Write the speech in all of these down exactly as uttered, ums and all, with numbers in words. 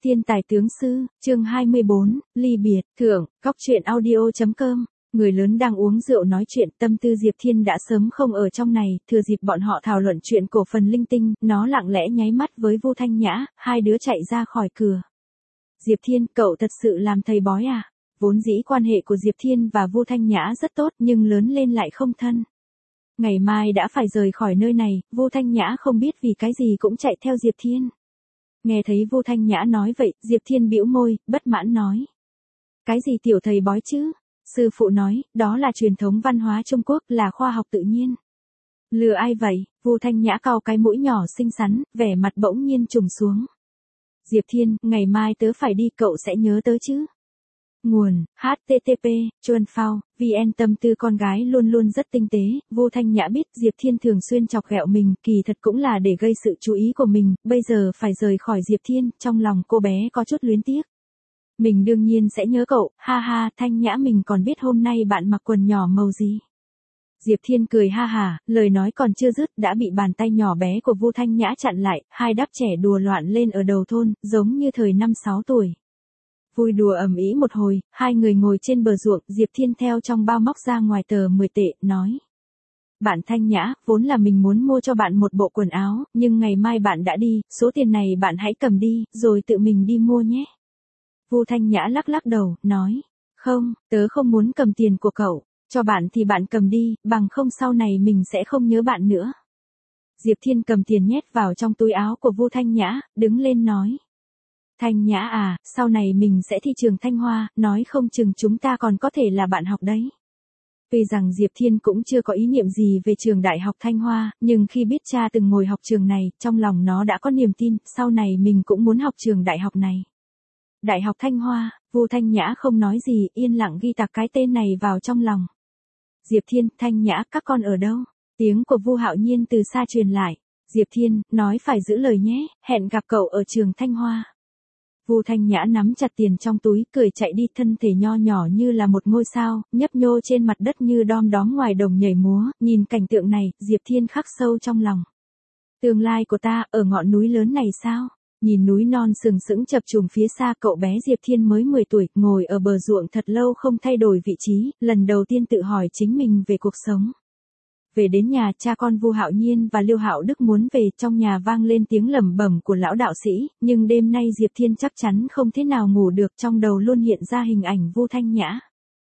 Tiên tài tướng sư, chương hai mươi bốn, ly biệt, thượng, góc truyện audio.com. Người lớn đang uống rượu nói chuyện, tâm tư Diệp Thiên đã sớm không ở trong này, thừa dịp bọn họ thảo luận chuyện cổ phần linh tinh, nó lặng lẽ nháy mắt với Vu Thanh Nhã, hai đứa chạy ra khỏi cửa. Diệp Thiên, cậu thật sự làm thầy bói à? Vốn dĩ quan hệ của Diệp Thiên và Vu Thanh Nhã rất tốt nhưng lớn lên lại không thân. Ngày mai đã phải rời khỏi nơi này, Vu Thanh Nhã không biết vì cái gì cũng chạy theo Diệp Thiên. Nghe thấy Vu Thanh Nhã nói vậy, Diệp Thiên bĩu môi, bất mãn nói. Cái gì tiểu thầy bói chứ? Sư phụ nói, đó là truyền thống văn hóa Trung Quốc, là khoa học tự nhiên. Lừa ai vậy? Vu Thanh Nhã cau cái mũi nhỏ xinh xắn, vẻ mặt bỗng nhiên trùng xuống. Diệp Thiên, ngày mai tớ phải đi, cậu sẽ nhớ tớ chứ? Nguồn, hát tê tê pê, Chuan Phao, vê en. Tâm tư con gái luôn luôn rất tinh tế, Vu Thanh Nhã biết Diệp Thiên thường xuyên chọc ghẹo mình, kỳ thật cũng là để gây sự chú ý của mình, bây giờ phải rời khỏi Diệp Thiên, trong lòng cô bé có chút luyến tiếc. Mình đương nhiên sẽ nhớ cậu, ha ha, Thanh Nhã mình còn biết hôm nay bạn mặc quần nhỏ màu gì. Diệp Thiên cười ha hả, lời nói còn chưa dứt đã bị bàn tay nhỏ bé của Vu Thanh Nhã chặn lại, hai đáp trẻ đùa loạn lên ở đầu thôn, giống như thời năm sáu tuổi. Vui đùa ầm ĩ một hồi, hai người ngồi trên bờ ruộng, Diệp Thiên theo trong bao móc ra ngoài tờ mười tệ, nói. Bạn Thanh Nhã, vốn là mình muốn mua cho bạn một bộ quần áo, nhưng ngày mai bạn đã đi, số tiền này bạn hãy cầm đi, rồi tự mình đi mua nhé. Vu Thanh Nhã lắc lắc đầu, nói. Không, tớ không muốn cầm tiền của cậu, cho bạn thì bạn cầm đi, bằng không sau này mình sẽ không nhớ bạn nữa. Diệp Thiên cầm tiền nhét vào trong túi áo của Vu Thanh Nhã, đứng lên nói. Thanh Nhã à, sau này mình sẽ thi trường Thanh Hoa, nói không chừng chúng ta còn có thể là bạn học đấy. Tuy rằng Diệp Thiên cũng chưa có ý niệm gì về trường Đại học Thanh Hoa, nhưng khi biết cha từng ngồi học trường này, trong lòng nó đã có niềm tin, sau này mình cũng muốn học trường đại học này. Đại học Thanh Hoa, Vu Thanh Nhã không nói gì, yên lặng ghi tạc cái tên này vào trong lòng. Diệp Thiên, Thanh Nhã, các con ở đâu? Tiếng của Vu Hạo Nhiên từ xa truyền lại. Diệp Thiên, nói phải giữ lời nhé, hẹn gặp cậu ở trường Thanh Hoa. Vu Thanh Nhã nắm chặt tiền trong túi, cười chạy đi, thân thể nho nhỏ như là một ngôi sao, nhấp nhô trên mặt đất như đom đóm ngoài đồng nhảy múa, nhìn cảnh tượng này, Diệp Thiên khắc sâu trong lòng. Tương lai của ta, ở ngọn núi lớn này sao? Nhìn núi non sừng sững chập trùng phía xa, cậu bé Diệp Thiên mới mười tuổi, ngồi ở bờ ruộng thật lâu không thay đổi vị trí, lần đầu tiên tự hỏi chính mình về cuộc sống. Về đến nhà, cha con Vu Hạo Nhiên và Liêu Hạo Đức muốn về, trong nhà vang lên tiếng lẩm bẩm của lão đạo sĩ, nhưng đêm nay Diệp Thiên chắc chắn không thể nào ngủ được, trong đầu luôn hiện ra hình ảnh Vu Thanh Nhã.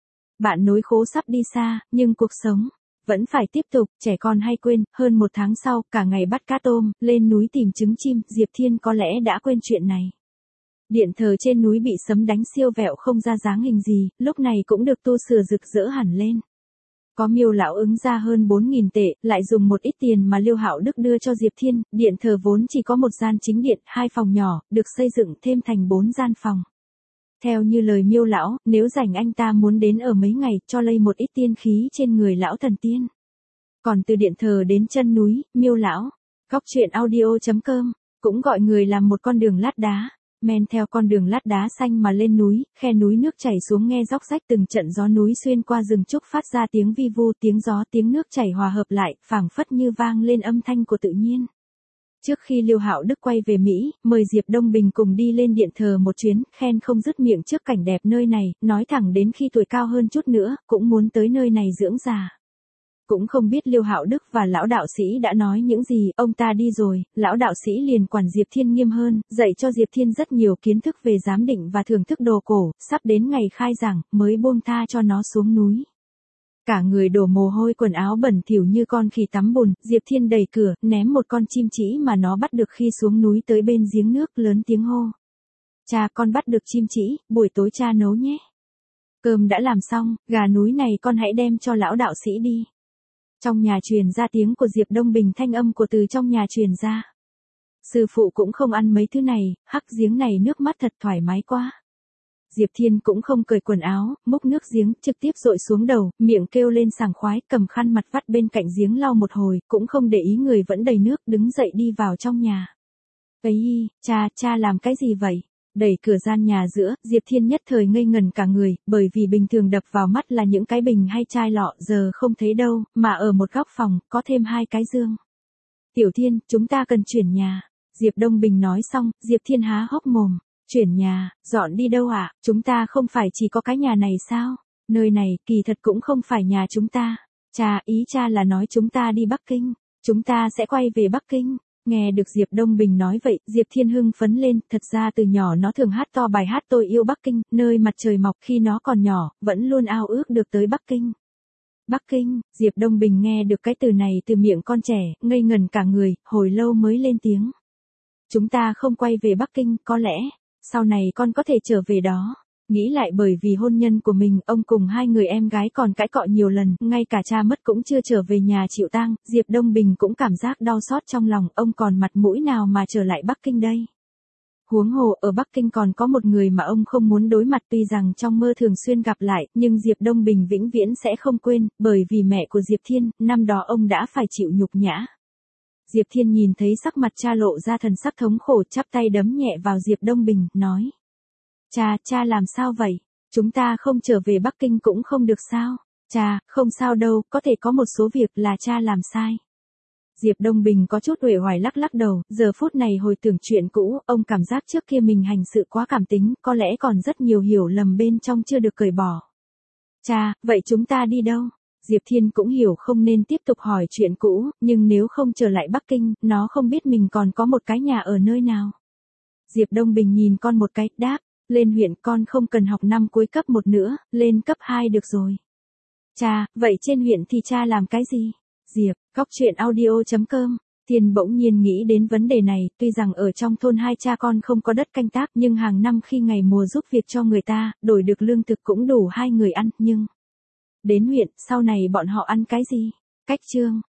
Bạn nối khố sắp đi xa, nhưng cuộc sống vẫn phải tiếp tục, trẻ con hay quên, hơn một tháng sau, cả ngày bắt cá tôm, lên núi tìm trứng chim, Diệp Thiên có lẽ đã quên chuyện này. Điện thờ trên núi bị sấm đánh siêu vẹo không ra dáng hình gì, lúc này cũng được tu sửa rực rỡ hẳn lên. Có Miêu lão ứng ra hơn bốn nghìn tệ, lại dùng một ít tiền mà Liêu Hạo Đức đưa cho Diệp Thiên, điện thờ vốn chỉ có một gian chính điện, hai phòng nhỏ, được xây dựng thêm thành bốn gian phòng. Theo như lời Miêu lão, nếu rảnh anh ta muốn đến ở mấy ngày, cho lây một ít tiên khí trên người lão thần tiên. Còn từ điện thờ đến chân núi, Miêu lão, góc truyện audio.com, cũng gọi người làm một con đường lát đá. Men theo con đường lát đá xanh mà lên núi, khe núi nước chảy xuống nghe róc rách, từng trận gió núi xuyên qua rừng trúc phát ra tiếng vi vu, tiếng gió tiếng nước chảy hòa hợp lại, phảng phất như vang lên âm thanh của tự nhiên. Trước khi Liêu Hạo Đức quay về Mỹ, mời Diệp Đông Bình cùng đi lên điện thờ một chuyến, khen không dứt miệng trước cảnh đẹp nơi này, nói thẳng đến khi tuổi cao hơn chút nữa, cũng muốn tới nơi này dưỡng già. Cũng không biết Liêu Hạo Đức và lão đạo sĩ đã nói những gì, ông ta đi rồi, lão đạo sĩ liền quản Diệp Thiên nghiêm hơn, dạy cho Diệp Thiên rất nhiều kiến thức về giám định và thưởng thức đồ cổ, sắp đến ngày khai giảng, mới buông tha cho nó xuống núi. Cả người đổ mồ hôi, quần áo bẩn thỉu như con khỉ tắm bùn, Diệp Thiên đẩy cửa, ném một con chim chỉ mà nó bắt được khi xuống núi tới bên giếng nước, lớn tiếng hô. Cha, con bắt được chim chỉ, buổi tối cha nấu nhé. Cơm đã làm xong, gà núi này con hãy đem cho lão đạo sĩ đi. Trong nhà truyền ra tiếng của Diệp Đông Bình, thanh âm của từ trong nhà truyền ra. Sư phụ cũng không ăn mấy thứ này, hắc giếng này nước mắt thật thoải mái quá. Diệp Thiên cũng không cởi quần áo, múc nước giếng, trực tiếp dội xuống đầu, miệng kêu lên sảng khoái, cầm khăn mặt vắt bên cạnh giếng lau một hồi, cũng không để ý người vẫn đầy nước, đứng dậy đi vào trong nhà. Ấy, cha, cha làm cái gì vậy? Đẩy cửa gian nhà giữa, Diệp Thiên nhất thời ngây ngẩn cả người, bởi vì bình thường đập vào mắt là những cái bình hay chai lọ, giờ không thấy đâu, mà ở một góc phòng, có thêm hai cái dương. Tiểu Thiên, chúng ta cần chuyển nhà. Diệp Đông Bình nói xong, Diệp Thiên há hốc mồm. Chuyển nhà, dọn đi đâu ạ? Chúng ta không phải chỉ có cái nhà này sao? Nơi này, kỳ thật cũng không phải nhà chúng ta. Cha, ý cha là nói chúng ta đi Bắc Kinh. Chúng ta sẽ quay về Bắc Kinh. Nghe được Diệp Đông Bình nói vậy, Diệp Thiên hưng phấn lên, thật ra từ nhỏ nó thường hát to bài hát Tôi yêu Bắc Kinh, nơi mặt trời mọc. Khi nó còn nhỏ, vẫn luôn ao ước được tới Bắc Kinh. Bắc Kinh, Diệp Đông Bình nghe được cái từ này từ miệng con trẻ, ngây ngần cả người, hồi lâu mới lên tiếng. Chúng ta không quay về Bắc Kinh, có lẽ, sau này con có thể trở về đó. Nghĩ lại bởi vì hôn nhân của mình, ông cùng hai người em gái còn cãi cọ nhiều lần, ngay cả cha mất cũng chưa trở về nhà chịu tang, Diệp Đông Bình cũng cảm giác đau xót trong lòng, ông còn mặt mũi nào mà trở lại Bắc Kinh đây. Huống hồ, ở Bắc Kinh còn có một người mà ông không muốn đối mặt, tuy rằng trong mơ thường xuyên gặp lại, nhưng Diệp Đông Bình vĩnh viễn sẽ không quên, bởi vì mẹ của Diệp Thiên, năm đó ông đã phải chịu nhục nhã. Diệp Thiên nhìn thấy sắc mặt cha lộ ra thần sắc thống khổ, chắp tay đấm nhẹ vào Diệp Đông Bình, nói. Cha, cha làm sao vậy? Chúng ta không trở về Bắc Kinh cũng không được sao? Cha, không sao đâu, có thể có một số việc là cha làm sai. Diệp Đông Bình có chút uể oải lắc lắc đầu, giờ phút này hồi tưởng chuyện cũ, ông cảm giác trước kia mình hành sự quá cảm tính, có lẽ còn rất nhiều hiểu lầm bên trong chưa được cởi bỏ. Cha, vậy chúng ta đi đâu? Diệp Thiên cũng hiểu không nên tiếp tục hỏi chuyện cũ, nhưng nếu không trở lại Bắc Kinh, nó không biết mình còn có một cái nhà ở nơi nào. Diệp Đông Bình nhìn con một cái, đáp, lên huyện con không cần học năm cuối cấp một nữa, lên cấp hai được rồi. Cha, vậy trên huyện thì cha làm cái gì? Diệp, góc truyện audio chấm com. Thiên bỗng nhiên nghĩ đến vấn đề này, tuy rằng ở trong thôn hai cha con không có đất canh tác, nhưng hàng năm khi ngày mùa giúp việc cho người ta, đổi được lương thực cũng đủ hai người ăn, nhưng đến huyện, sau này bọn họ ăn cái gì? Cách chương